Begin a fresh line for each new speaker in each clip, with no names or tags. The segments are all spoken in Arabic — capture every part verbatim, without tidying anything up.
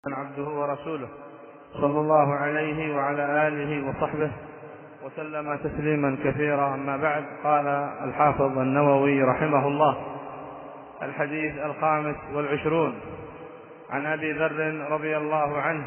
عبده ورسوله صلى الله عليه وعلى آله وصحبه وسلم تسليما كثيرا. أما بعد، قال الحافظ النووي رحمه الله: الحديث الخامس والعشرون عن أبي ذر رضي الله عنه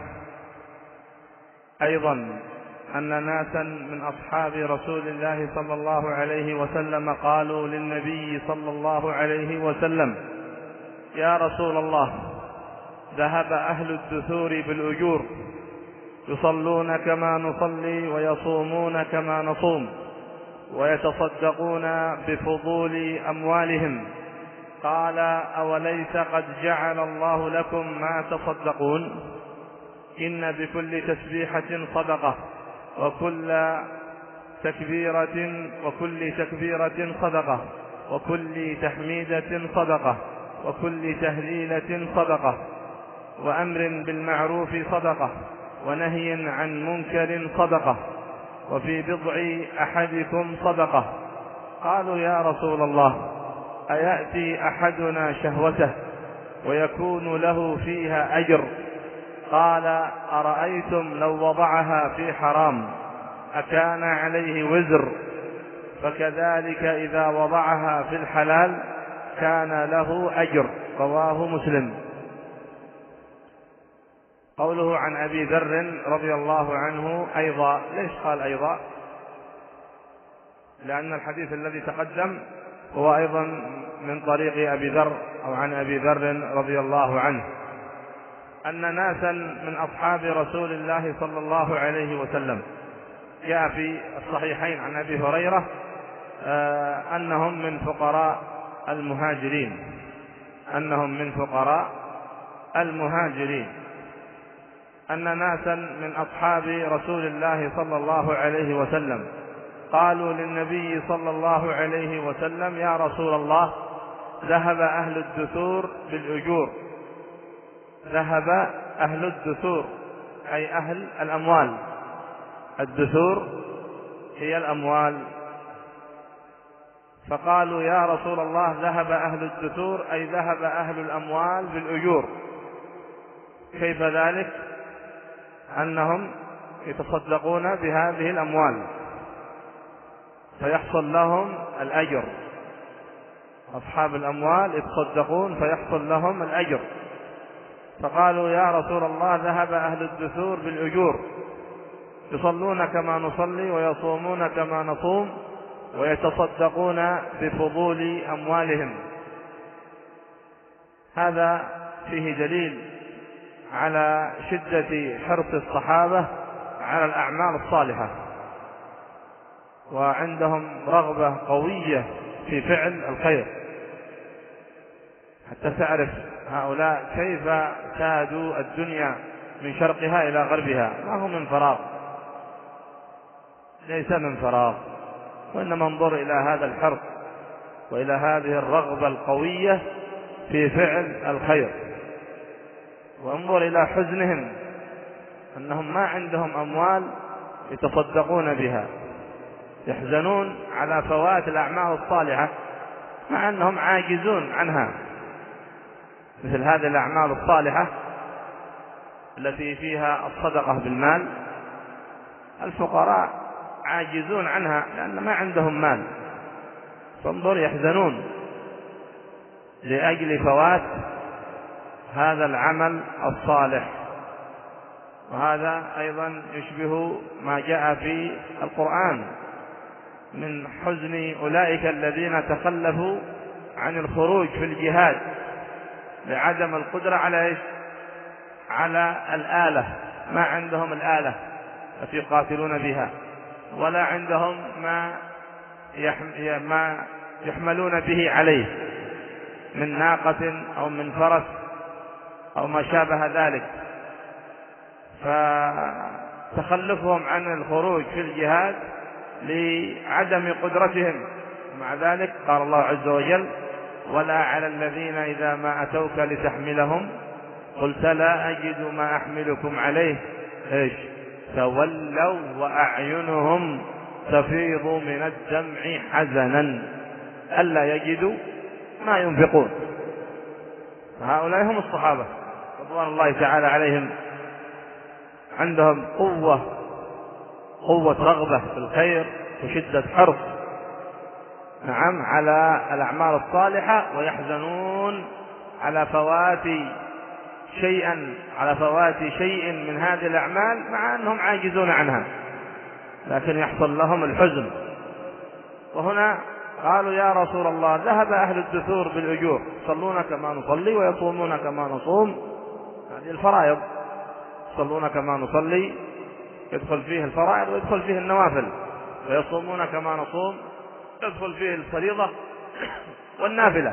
أيضا أن ناسا من أصحاب رسول الله صلى الله عليه وسلم قالوا للنبي صلى الله عليه وسلم: يا رسول الله، ذهب أهل الدثور بالأجور، يصلون كما نصلي ويصومون كما نصوم ويتصدقون بفضول أموالهم. قال: أوليس قد جعل الله لكم ما تصدقون؟ إن بكل تسبيحة صدقة، وكل تكبيرة وكل تكبيرة صدقة، وكل تحميدة صدقة، وكل تهليلة صدقة، وأمر بالمعروف صدقة، ونهي عن منكر صدقة، وفي بضع أحدكم صدقة. قالوا: يا رسول الله، أيأتي أحدنا شهوته ويكون له فيها أجر؟ قال: أرأيتم لو وضعها في حرام أكان عليه وزر؟ فكذلك إذا وضعها في الحلال كان له أجر. رواه مسلم. قوله عن أبي ذر رضي الله عنه أيضا، ليش قال أيضا؟ لأن الحديث الذي تقدم هو أيضا من طريق أبي ذر أو عن أبي ذر رضي الله عنه أن ناسا من أصحاب رسول الله صلى الله عليه وسلم، جاء في الصحيحين عن أبي هريرة أنهم من فقراء المهاجرين أنهم من فقراء المهاجرين أن ناسا من أصحاب رسول الله صلى الله عليه وسلم قالوا للنبي صلى الله عليه وسلم: يا رسول الله، ذهب أهل الدثور بالأجور. ذهب أهل الدثور أي أهل الأموال. الدثور هي الأموال. فقالوا: يا رسول الله، ذهب أهل الدثور أي ذهب أهل الأموال بالأجور. كيف ذلك؟ أنهم يتصدقون بهذه الأموال فيحصل لهم الأجر. أصحاب الأموال يتصدقون فيحصل لهم الأجر. فقالوا: يا رسول الله، ذهب أهل الدثور بالأجور، يصلون كما نصلي ويصومون كما نصوم ويتصدقون بفضول أموالهم. هذا فيه دليل على شدة حرص الصحابة على الأعمال الصالحة، وعندهم رغبة قوية في فعل الخير، حتى تعرف هؤلاء كيف سادوا الدنيا من شرقها إلى غربها. ما هو من فراغ، ليس من فراغ، وإنما انظر إلى هذا الحرص وإلى هذه الرغبة القوية في فعل الخير، وانظر إلى حزنهم أنهم ما عندهم أموال يتصدقون بها، يحزنون على فوات الأعمال الصالحة مع أنهم عاجزون عنها. مثل هذه الأعمال الصالحة التي فيها الصدقة بالمال، الفقراء عاجزون عنها لأن ما عندهم مال، فانظر يحزنون لأجل فوات هذا العمل الصالح. وهذا أيضا يشبه ما جاء في القرآن من حزن أولئك الذين تخلفوا عن الخروج في الجهاد لعدم القدرة على إيش؟ على الآلة. ما عندهم الآلة التي يقاتلون بها، ولا عندهم ما ما يحملون به عليه من ناقة أو من فرس أو ما شابه ذلك. فتخلفهم عن الخروج في الجهاد لعدم قدرتهم. مع ذلك قال الله عز وجل: ولا على الذين إذا ما أتوك لتحملهم قلت لا أجد ما أحملكم عليه إيش؟ تولوا وأعينهم تفيض من الدمع حزنا ألا يجدوا ما ينفقون. هؤلاء هم الصحابة رضوان الله تعالى عليهم عندهم قوة قوة رغبة في الخير وشدة حرص نعم على الأعمال الصالحة، ويحزنون على فوات شيئا على فوات شيء من هذه الأعمال مع أنهم عاجزون عنها، لكن يحصل لهم الحزن. وهنا قالوا يا رسول الله ذهب أهل الدثور بالأجور، يصلون كما نصلي ويصومون كما نصوم، هذه الفرائض، يصلون كما نصلي يدخل فيه الفرائض ويدخل فيه النوافل، ويصومون كما نصوم يدخل فيه الفريضة والنافلة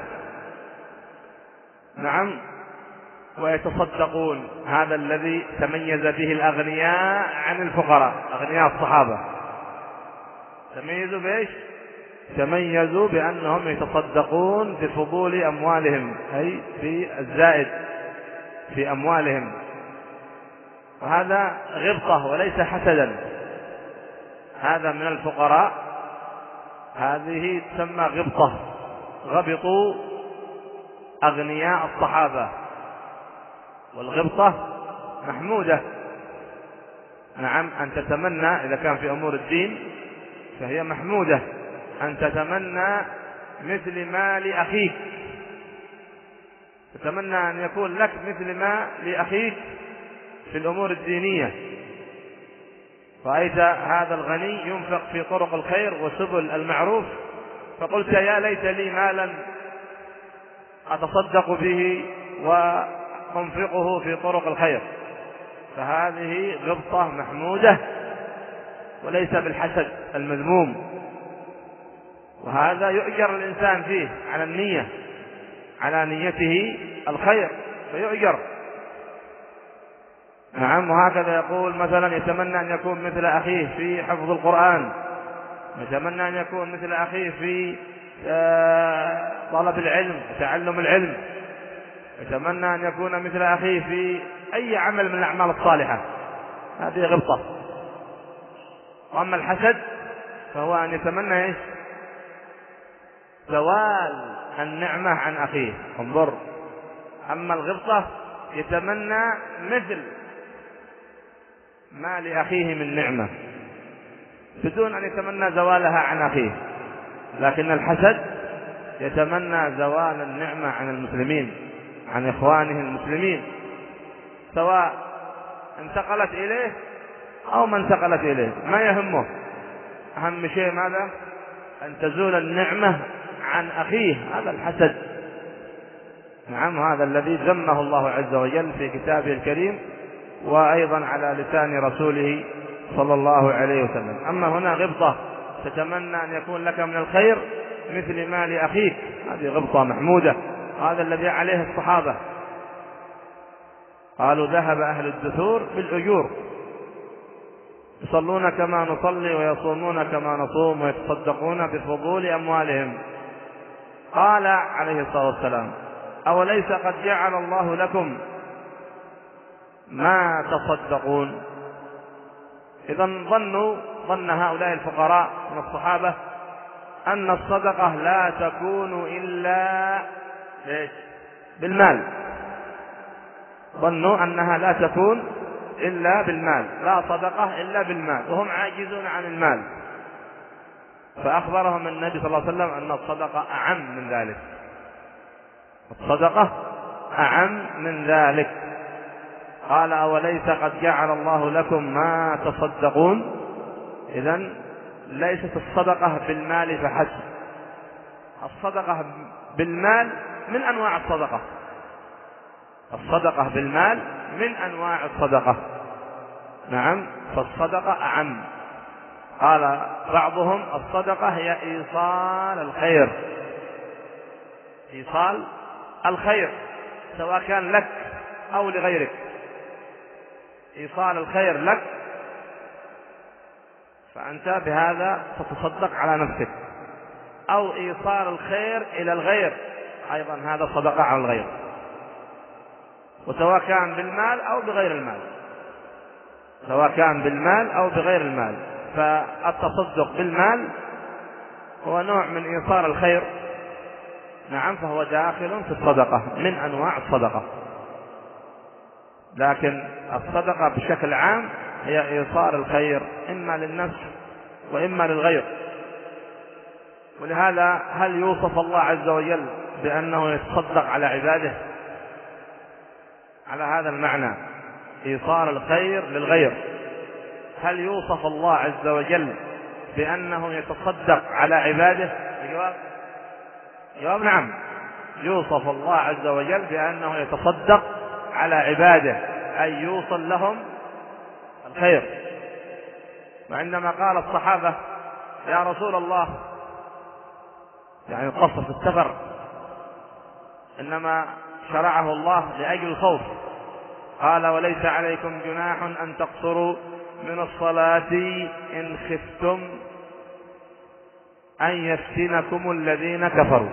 نعم، ويتصدقون. هذا الذي تميز به الأغنياء عن الفقراء، أغنياء الصحابة تميزوا بإيش؟ تميزوا بأنهم يتصدقون بفضول أموالهم، أي في الزائد في أموالهم، وهذا غبطة وليس حسدا. هذا من الفقراء، هذه تسمى غبطة، غبطوا أغنياء الصحابة، والغبطة محمودة نعم، أن تتمنى إذا كان في أمور الدين فهي محمودة، أن تتمنى مثل ما لأخيك، تتمنى أن يكون لك مثل ما لأخيك في الأمور الدينية. رأيت هذا الغني ينفق في طرق الخير وسبل المعروف، فقلت يا ليت لي مالا أتصدق به وأنفقه في طرق الخير، فهذه غبطة محمودة وليس بالحسد المذموم، وهذا يؤجر الإنسان فيه على النية، على نيته الخير فيؤجر نعم. وهكذا يقول مثلا يتمنى أن يكون مثل أخيه في حفظ القرآن، يتمنى أن يكون مثل أخيه في طلب العلم وتعلم العلم، يتمنى أن يكون مثل أخيه في أي عمل من الأعمال الصالحة، هذه غبطة. وأما الحسد فهو أن يتمنى إيش؟ زوال النعمة عن أخيه، انظر. أما الغبطة يتمنى مثل ما لأخيه من نعمة بدون أن يتمنى زوالها عن أخيه، لكن الحسد يتمنى زوال النعمة عن المسلمين، عن إخوانه المسلمين، سواء انتقلت إليه أو ما انتقلت إليه، ما يهمه، أهم شيء ماذا؟ أن تزول النعمة عن أخيه، هذا الحسد نعم. هذا الذي ذمه الله عز وجل في كتابه الكريم، وأيضا على لسان رسوله صلى الله عليه وسلم. أما هنا غبطة تتمنى أن يكون لك من الخير مثل ما لأخيك، هذه غبطة محمودة، هذا الذي عليه الصحابة. قالوا ذهب أهل الدثور بالأجور، يصلون كما نصلي ويصومون كما نصوم ويتصدقون بفضول أموالهم. قال عليه الصلاة والسلام أوليس قد جعل الله لكم ما تصدقون؟ إذا ظنوا ظن هؤلاء الفقراء من الصحابة أن الصدقة لا تكون إلا بالمال، ظنوا أنها لا تكون إلا بالمال، لا صدقة إلا بالمال، وهم عاجزون عن المال. فأخبرهم النبي صلى الله عليه وسلم أن الصدقة أعم من ذلك، الصدقة أعم من ذلك. قال أوليس قد جعل الله لكم ما تصدقون؟ إذن ليست الصدقة بالمال فحسب، الصدقة بالمال من أنواع الصدقة، الصدقة بالمال من أنواع الصدقة نعم، فالصدقة أعم. قال بعضهم الصدقة هي إيصال الخير، إيصال الخير سواء كان لك أو لغيرك، إيصال الخير لك فأنت بهذا تتصدق على نفسك، أو إيصال الخير إلى الغير أيضا هذا صدقة على الغير، وسواء كان بالمال أو بغير المال، سواء كان بالمال أو بغير المال. فالتصدق بالمال هو نوع من إيصال الخير نعم، فهو داخل في الصدقة من أنواع الصدقة لكن الصدقة بشكل عام هي إيصال الخير إما للنفس وإما للغير. ولهذا هل يوصف الله عز وجل بأنه يتصدق على عباده؟ على هذا المعنى، إيصال الخير للغير. هل يوصف الله عز وجل بأنه يتصدق على عباده؟ الجواب جواب نعم، يوصف الله عز وجل بأنه يتصدق على عباده، أي يوصل لهم الخير. وعندما قال الصحابة يا رسول الله، يعني القصر في السفر إنما شرعه الله لأجل الخوف، قال وليس عليكم جناح أن تقصروا من الصلاة إن خفتم أن يفتنكم الذين كفروا.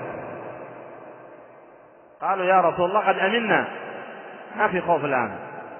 قالوا يا رسول الله قد أمنا، ما في خوف الآن،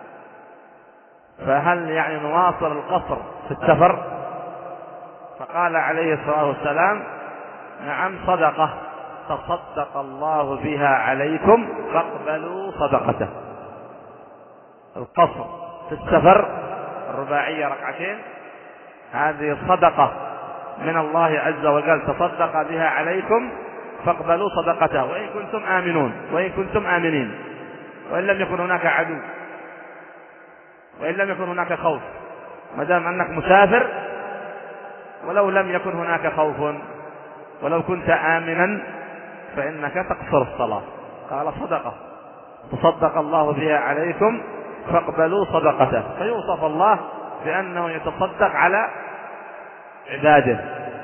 فهل يعني نواصل القصر في السفر؟ فقال عليه الصلاة والسلام نعم صدقة تصدق الله بها عليكم فاقبلوا صدقته. القصر في السفر الرباعية ركعتين هذه صدقة من الله عز وجل تصدق بها عليكم فاقبلوا صدقته، وإن كنتم آمنون وإن كنتم آمنين، وإن لم يكن هناك عدو وإن لم يكن هناك خوف، ما دام أنك مسافر ولو لم يكن هناك خوف ولو كنت آمنا فإنك تقصر الصلاة. قال صدقة تصدق الله بها عليكم فاقبلوا صدقته، فيوصف الله بأنه يتصدق على عباده،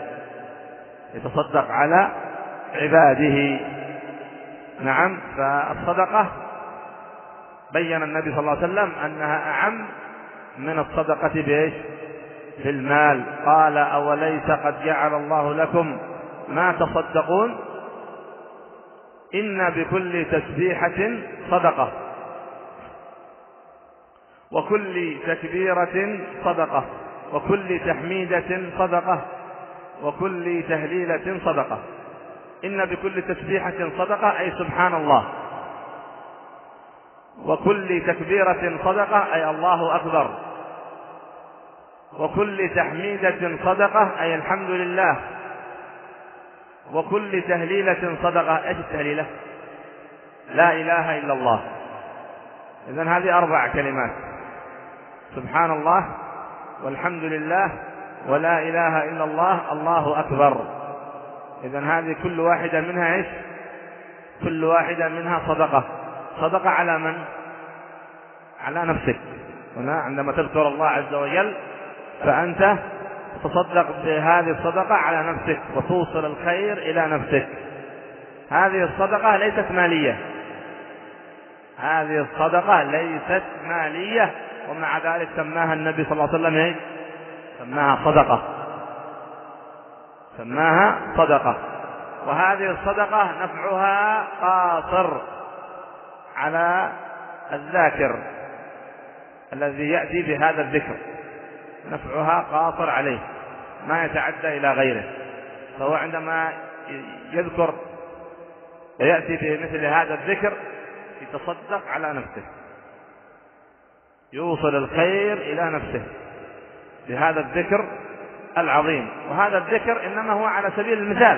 يتصدق على عباده. نعم، فالصدقة بين النبي صلى الله عليه وسلم أنها أعم من الصدقة بإيش؟ بالمال. قال أوليس قد جعل الله لكم ما تصدقون إن بكل تسبيحة صدقة وكل تكبيرة صدقة وكل تحميدة صدقة وكل تهليلة صدقة. إن بكل تسبيحة صدقة أي سبحان الله، وكل تكبيرة صدقة أي الله أكبر، وكل تحميدة صدقة أي الحمد لله، وكل تهليلة صدقة. ايش التهليلة؟ لا إله إلا الله. إذن هذه أربع كلمات: سبحان الله والحمد لله ولا إله إلا الله الله أكبر. إذن هذه كل واحدة منها ايش؟ كل واحدة منها صدقة. صدقة على من؟ على نفسك. هنا عندما تذكر الله عز وجل فأنت تصدق بهذه الصدقة على نفسك وتوصل الخير إلى نفسك. هذه الصدقة ليست مالية، هذه الصدقة ليست مالية، ومع ذلك سماها النبي صلى الله عليه وسلم ايه؟ سماها صدقة، سماها صدقة. وهذه الصدقة نفعها قاصر على الذاكر الذي يأتي بهذا الذكر، نفعها قاصر عليه ما يتعدى إلى غيره. فهو عندما يذكر ويأتي بمثل هذا الذكر يتصدق على نفسه، يوصل الخير إلى نفسه بهذا الذكر العظيم. وهذا الذكر إنما هو على سبيل المثال،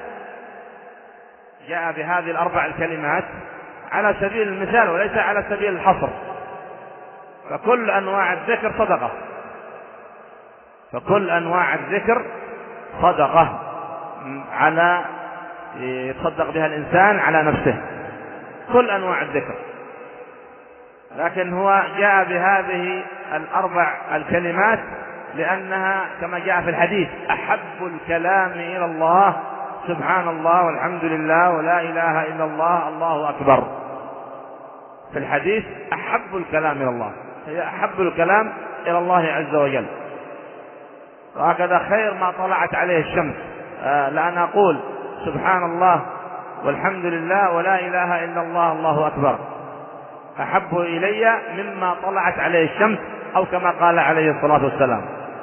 جاء بهذه الأربع الكلمات على سبيل المثال وليس على سبيل الحصر. فكل أنواع الذكر صدقة، فكل أنواع الذكر صدقة على يتصدق بها الإنسان على نفسه، كل أنواع الذكر. لكن هو جاء بهذه الأربع الكلمات لأنها كما جاء في الحديث أحب الكلام إلى الله سبحان الله والحمد لله ولا إله إلا الله الله أكبر. في الحديث أحب الكلام إلى الله، هي أحب الكلام إلى الله عز وجل. وهكذا خير ما طلعت عليه الشمس، آه لأن أقول سبحان الله والحمد لله ولا إله إلا الله الله أكبر أحب إلي مما طلعت عليه الشمس، أو كما قال عليه الصلاة والسلام.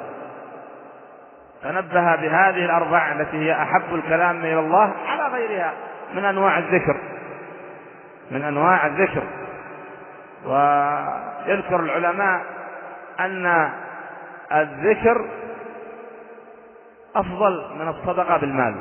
فنبه بهذه الأربع التي هي أحب الكلام إلى الله على غيرها من أنواع الذكر، من أنواع الذكر. يذكر العلماء أن الذكر أفضل من الصدقة بالمال.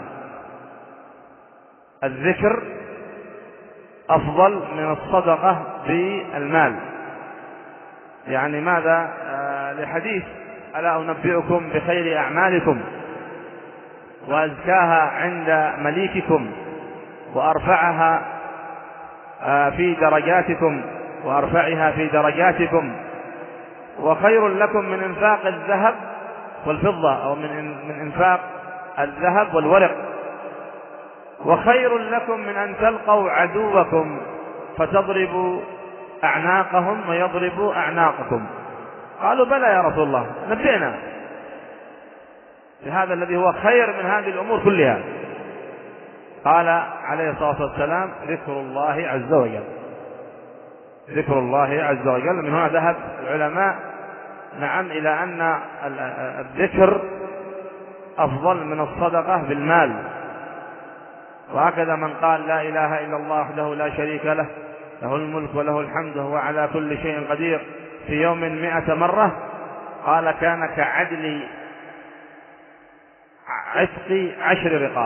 الذكر أفضل من الصدقة بالمال. يعني ماذا؟ آه لحديث: ألا أنبئكم بخير أعمالكم وأزكاها عند مليككم وأرفعها آه في درجاتكم وأرفعها في درجاتكم وخير لكم من إنفاق الذهب والفضة، أو من من إنفاق الذهب والورق، وخير لكم من أن تلقوا عدوكم فتضربوا أعناقهم ويضربوا أعناقكم. قالوا: بلى يا رسول الله، نبئنا بهذا الذي هو خير من هذه الأمور كلها. قال عليه الصلاة والسلام: ذكر الله عز وجل. ذكر الله عز وجل. من هنا ذهب العلماء نعم إلى أن الذكر أفضل من الصدقة بالمال. وهكذا من قال: لا إله إلا الله وحده لا شريك له، له الملك وله الحمد وهو على كل شيء قدير، في يوم مئة مرة، قال: كان كعدل عتق عشر رقاب.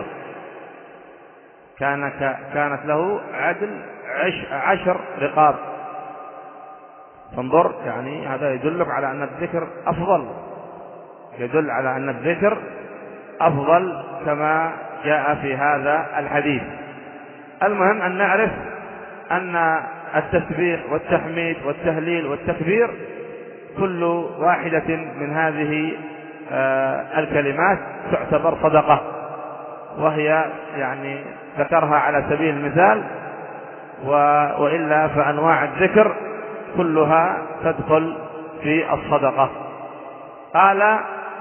كان كانت له عدل عشر رقاب. فانظر، يعني هذا يدلك على أن الذكر أفضل، يدل على أن الذكر أفضل كما جاء في هذا الحديث. المهم أن نعرف أن التسبيح والتحميد والتهليل والتكبير كل واحدة من هذه الكلمات تعتبر صدقة، وهي يعني ذكرها على سبيل المثال، وإلا فأنواع الذكر كلها تدخل في الصدقة. قال: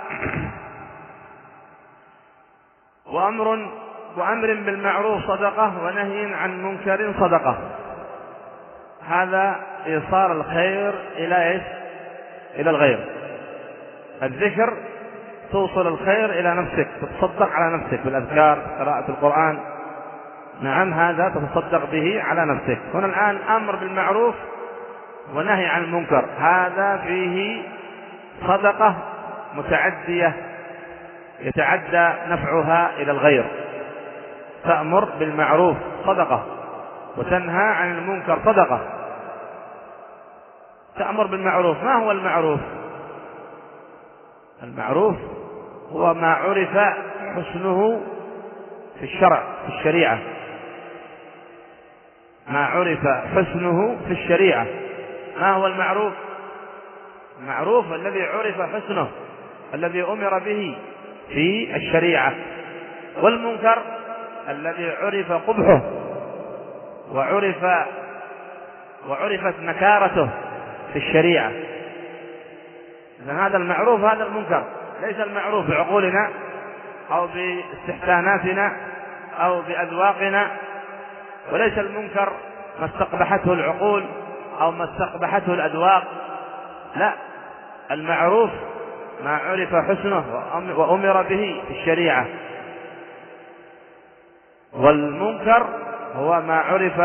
وأمر وأمر بالمعروف صدقة ونهي عن منكر صدقة. هذا إيصال الخير إلى إيش؟ إلى الغير. الذكر توصل الخير إلى نفسك، تتصدق على نفسك بالأذكار، قراءة القرآن، نعم هذا تتصدق به على نفسك. هنا الآن أمر بالمعروف ونهي عن المنكر، هذا فيه صدقة متعدية يتعدى نفعها إلى الغير. تأمر بالمعروف صدقة، وتنهى عن المنكر صدقة. تأمر بالمعروف، ما هو المعروف؟ المعروف هو ما عرف حسنه في الشرع، في الشريعة، ما عرف حسنه في الشريعة. ما هو المعروف؟ المعروف الذي عرف حسنه، الذي أمر به في الشريعة. والمنكر الذي عرف قبحه وعرف وعرفت نكارته في الشريعة. إذن هذا المعروف، هذا المنكر. ليس المعروف بعقولنا أو باستحساناتنا أو بأذواقنا، وليس المنكر ما استقبحته العقول أو ما استقبحته الأذواق. لا، المعروف ما عرف حسنه وأمر به في الشريعة، والمنكر هو ما عرف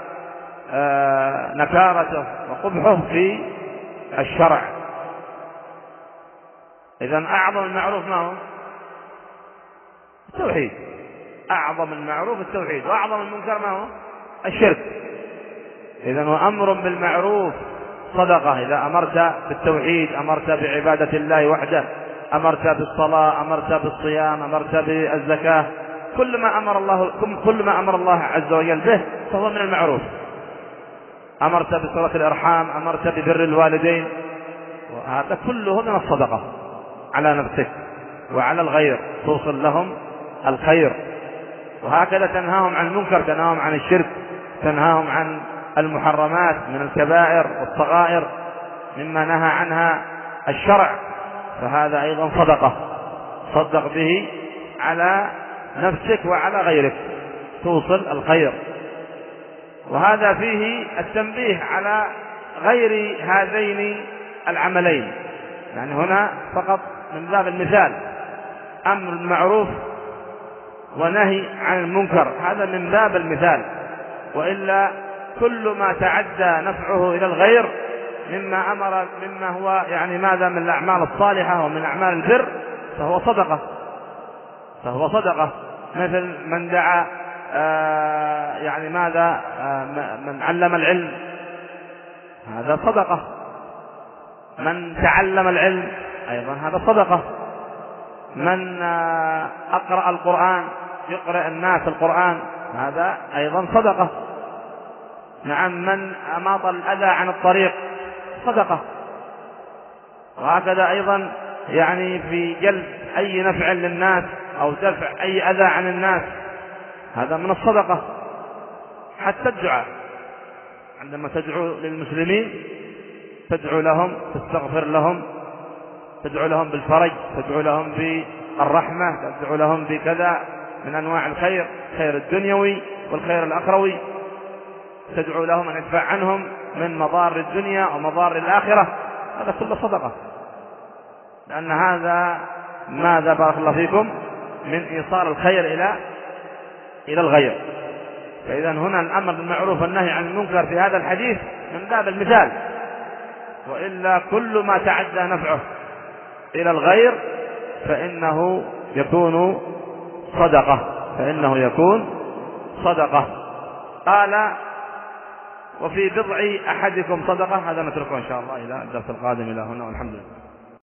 نكارته وقبحه في الشرع. إذن أعظم المعروف ما هو؟ التوحيد. أعظم المعروف التوحيد، وأعظم المنكر ما هو؟ الشرك. إذن وأمر بالمعروف صدقة. إذا أمرت بالتوحيد، أمرت بعبادة الله وحده، أمرت بالصلاة، أمرت بالصيام، أمرت بالزكاة، كل ما أمر الله كل ما أمر الله عز وجل به فهو من المعروف. أمرت بصلة الأرحام، أمرت ببر الوالدين، وهذا كله من الصدقة على نفسك وعلى الغير، توصل لهم الخير. وهكذا تنهاهم عن المنكر، تنهاهم عن الشرك، تنهاهم عن المحرمات من الكبائر والصغائر مما نهى عنها الشرع، فهذا أيضا صدقة. صدق به على نفسك وعلى غيرك، توصل الخير. وهذا فيه التنبيه على غير هذين العملين، يعني هنا فقط من باب المثال، أمر بالمعروف ونهي عن المنكر، هذا من باب المثال. وإلا كل ما تعدى نفعه إلى الغير مما أمر مما هو يعني ماذا من الأعمال الصالحة ومن أعمال البر فهو صدقة فهو صدقة مثل من دعا آه يعني ماذا آه من علم العلم هذا صدقة، من تعلم العلم أيضا هذا صدقة، من آه أقرأ القرآن يقرأ الناس القرآن هذا أيضا صدقة. نعم، من أماط الأذى عن الطريق صدقة. وهكذا أيضا يعني في جلب أي نفع للناس أو دفع أي أذى عن الناس هذا من الصدقة. حتى الدعاء عندما تدعو للمسلمين تدعو لهم تستغفر لهم تدعو لهم بالفرج تدعو لهم بالرحمة تدعو لهم بكذا من أنواع الخير، خير الدنيوي والخير الأخروي، تدعو لهم أن يدفع عنهم من مضار الدنيا ومضار الآخرة، هذا كله صدقة، لأن هذا ماذا بارك الله فيكم من إيصال الخير إلى إلى الغير. فإذا هنا الأمر بالمعروف والنهي عن المنكر في هذا الحديث من باب المثال، وإلا كل ما تعدى نفعه إلى الغير فإنه يكون صدقة فإنه يكون صدقة. قال وفي بضع أحدكم صدقة. هذا نتركه إن شاء الله إلى الدرس القادم. إلى هنا والحمد لله.